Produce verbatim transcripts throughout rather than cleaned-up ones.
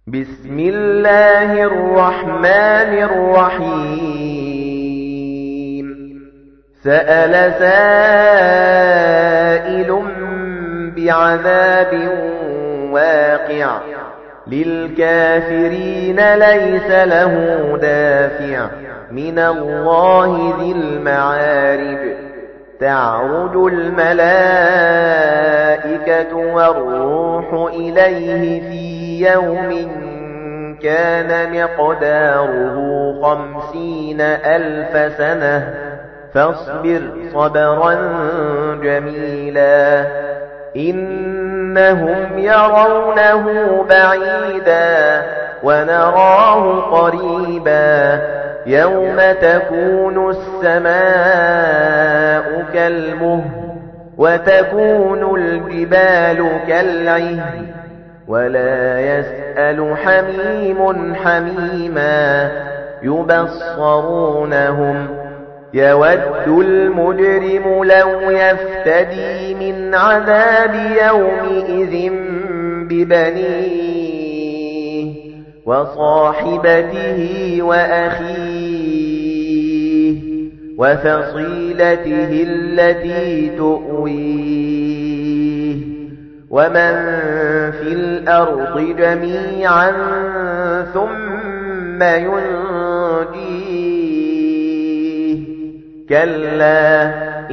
بسم الله الرحمن الرحيم سأل سائل بعذاب واقع للكافرين ليس له دافع من الله ذي المعارج تعرج الملائكة والروح إليه في يوم كان مقداره خمسين ألف سنة فاصبر صبرا جميلا إنهم يرونه بعيدا ونراه قريبا يوم تكون السماء كالمهل وتكون الجبال كالعهن ولا يسأل حميم حميما يبصرونهم يود المجرم لو يفتدي من عذاب يومئذ ببنيه وصاحبته وأخيه وفصيلته التي تؤويه ومن في الأرض جميعا ثم ينجيه كلا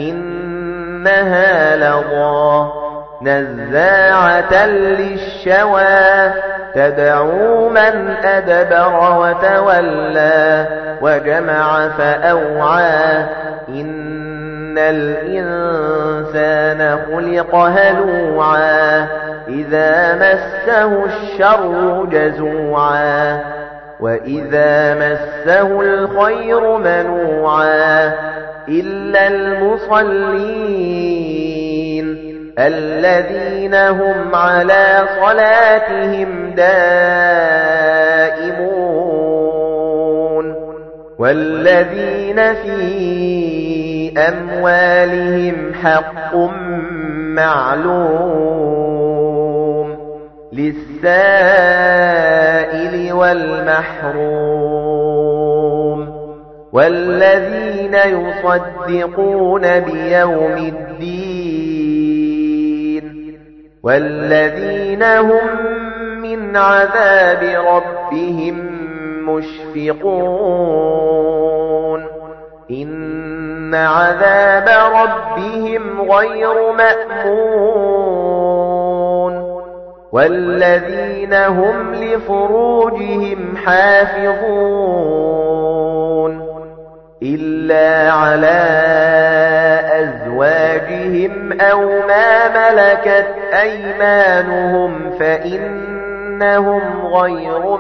إنها لظى نزاعة للشوى تدعو من أدبر وتولى وجمع فأوعى إن الإنسان خلق هلوعا إذا مسه الشر جزوعا وإذا مسه الخير منوعا إلا المصلين الذين هم على صلاتهم دائمون والذين في أموالهم حق معلوم للسائل والمحروم والذين يصدقون بيوم الدين والذين هم من عذاب ربهم مشفقون إن عذاب ربهم غير مأمون والذين هم لفروجهم حافظون إلا على أزواجهم أو ما ملكت أيمانهم فإنهم غير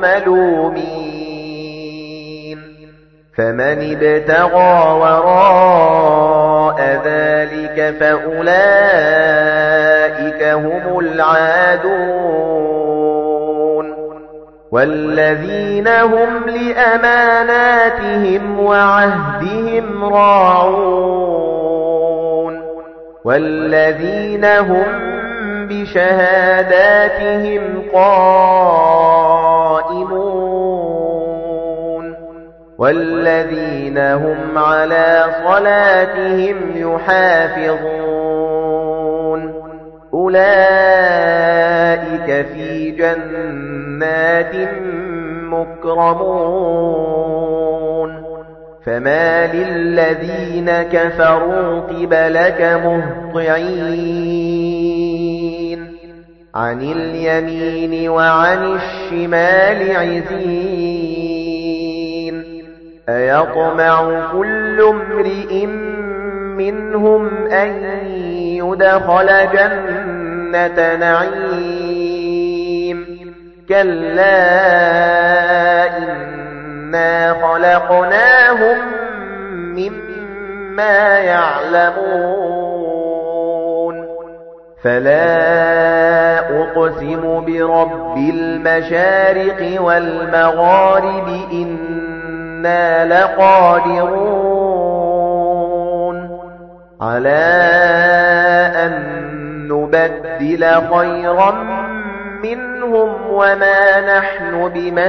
ملومين فمن ابتغى وراء ذلك فأولئك هم العادون والذين هم لأماناتهم وعهدهم راعون والذين هم بشهاداتهم قائمون والذين هم على صلاتهم يحافظون أولئك في جنات مكرمون فما للذين كفروا قبلك مهطعين عن اليمين وعن الشمال عزين أيطمع كل امرئ منهم أن يدخل جنة نعيم كلا إنا خلقناهم مما يعلمون فلا أقسم برب المشارق والمغارب إنا لقادرون على أن نبدل خيرا منهم وما نحن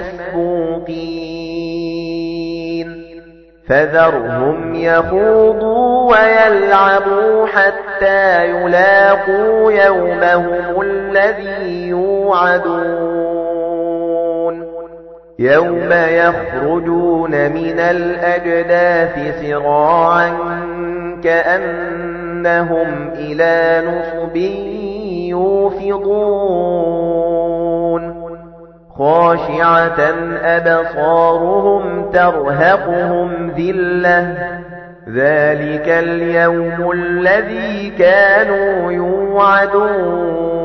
بمسبوقين فذرهم يخوضوا ويلعبوا حتى يلاقوا يومهم الذي يوعدون يوم يخرجون من الأجداث سراعا كأنهم إلى نصب يوفضون خاشعة أبصارهم ترهقهم ذلة ذلك اليوم الذي كانوا يوعدون